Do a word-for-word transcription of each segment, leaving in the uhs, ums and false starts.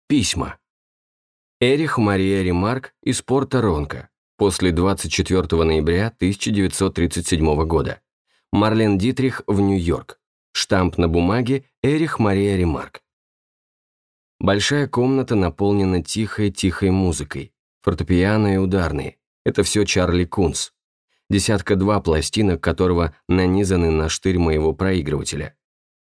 Письма. Эрих Мария Ремарк из Порто-Ронко. После двадцать четвёртого ноября тысяча девятьсот тридцать седьмого года. Марлен Дитрих в Нью-Йорк. Штамп на бумаге Эрих Мария Ремарк. Большая комната наполнена тихой-тихой музыкой. Фортепиано и ударные. Это все Чарли Кунс. Десятка-два пластинок, которого нанизаны на штырь моего проигрывателя.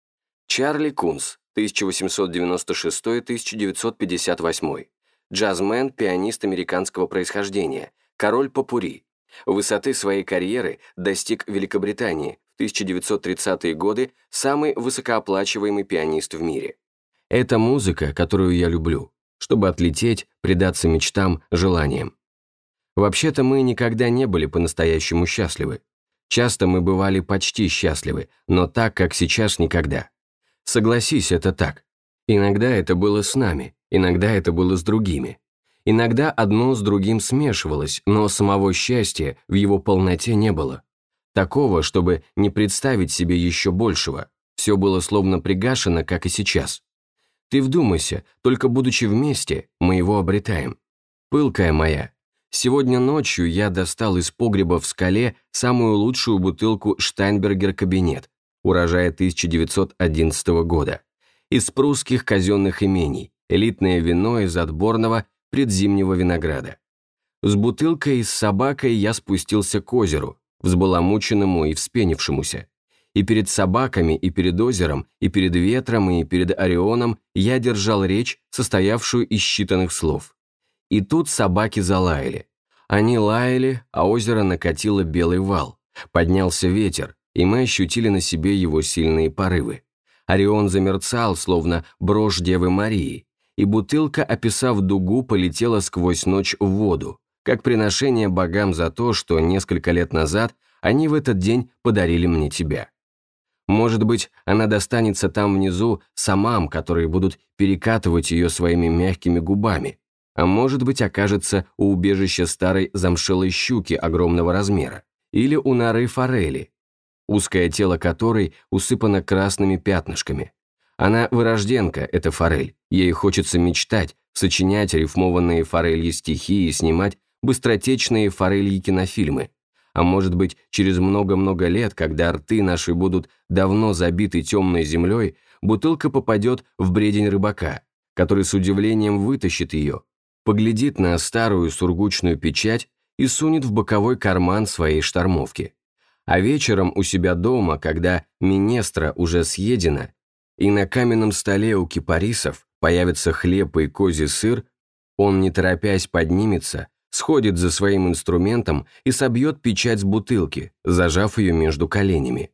Чарли Кунс, тысяча восемьсот девяносто шестой — тысяча девятьсот пятьдесят восьмой. Джазмен, пианист американского происхождения, король попурри. Высоты своей карьеры достиг Великобритании, в тысяча девятьсот тридцатые годы самый высокооплачиваемый пианист в мире. Это музыка, которую я люблю, чтобы отлететь, предаться мечтам, желаниям. Вообще-то мы никогда не были по-настоящему счастливы. Часто мы бывали почти счастливы, но так, как сейчас, никогда. Согласись, это так. Иногда это было с нами, иногда это было с другими. Иногда одно с другим смешивалось, но самого счастья в его полноте не было. Такого, чтобы не представить себе еще большего. Все было словно пригашено, как и сейчас. Ты вдумайся, только будучи вместе, мы его обретаем. Пылкая моя, сегодня ночью я достал из погреба в скале самую лучшую бутылку Штайнбергер Кабинет, урожая тысяча девятьсот одиннадцатого года, из прусских казенных имений, элитное вино из отборного предзимнего винограда. С бутылкой и с собакой я спустился к озеру, взбаламученному и вспенившемуся. И перед собаками, и перед озером, и перед ветром, и перед Орионом я держал речь, состоявшую из считанных слов. И тут собаки залаяли. Они лаяли, а озеро накатило белый вал. Поднялся ветер, и мы ощутили на себе его сильные порывы. Орион замерцал, словно брошь Девы Марии, и бутылка, описав дугу, полетела сквозь ночь в воду, как приношение богам за то, что несколько лет назад они в этот день подарили мне тебя. Может быть, она достанется там внизу самам, которые будут перекатывать ее своими мягкими губами, а может быть, окажется у убежища старой замшелой щуки огромного размера, или у норы форели, узкое тело которой усыпано красными пятнышками. Она вырожденка, эта форель, ей хочется мечтать, сочинять рифмованные форельи стихи и снимать быстротечные форельи кинофильмы. А может быть, через много-много лет, когда рты наши будут давно забиты темной землей, бутылка попадет в бредень рыбака, который с удивлением вытащит ее, поглядит на старую сургучную печать и сунет в боковой карман своей штормовки. А вечером у себя дома, когда минестра уже съедена, и на каменном столе у кипарисов появится хлеб и козий сыр, он, не торопясь, поднимется, сходит за своим инструментом и собьет печать с бутылки, зажав ее между коленями.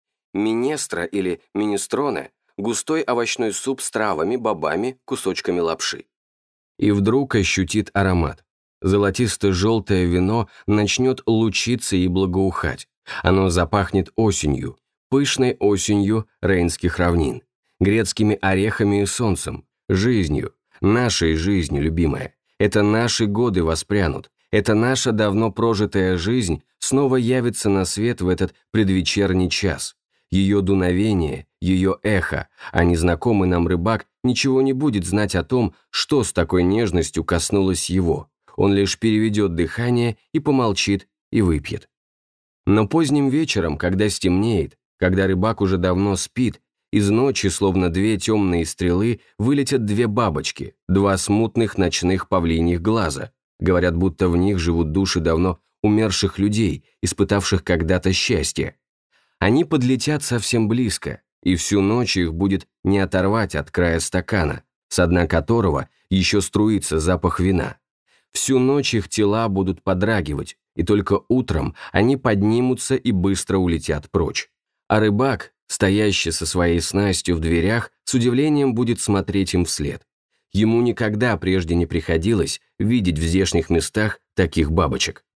Минестра или минестроне – густой овощной суп с травами, бобами, кусочками лапши. И вдруг ощутит аромат. Золотисто-желтое вино начнет лучиться и благоухать. Оно запахнет осенью, пышной осенью рейнских равнин, грецкими орехами и солнцем, жизнью, нашей жизнью, любимая. Это наши годы воспрянут, это наша давно прожитая жизнь снова явится на свет в этот предвечерний час. Ее дуновение, ее эхо, а незнакомый нам рыбак ничего не будет знать о том, что с такой нежностью коснулось его. Он лишь переведет дыхание и помолчит, и выпьет. Но поздним вечером, когда стемнеет, когда рыбак уже давно спит, из ночи, словно две темные стрелы, вылетят две бабочки, два смутных ночных павлиньих глаза. Говорят, будто в них живут души давно умерших людей, испытавших когда-то счастье. Они подлетят совсем близко, и всю ночь их будет не оторвать от края стакана, с дна которого еще струится запах вина. Всю ночь их тела будут подрагивать, и только утром они поднимутся и быстро улетят прочь. А рыбак, стоящий со своей снастью в дверях, с удивлением будет смотреть им вслед. Ему никогда прежде не приходилось видеть в здешних местах таких бабочек.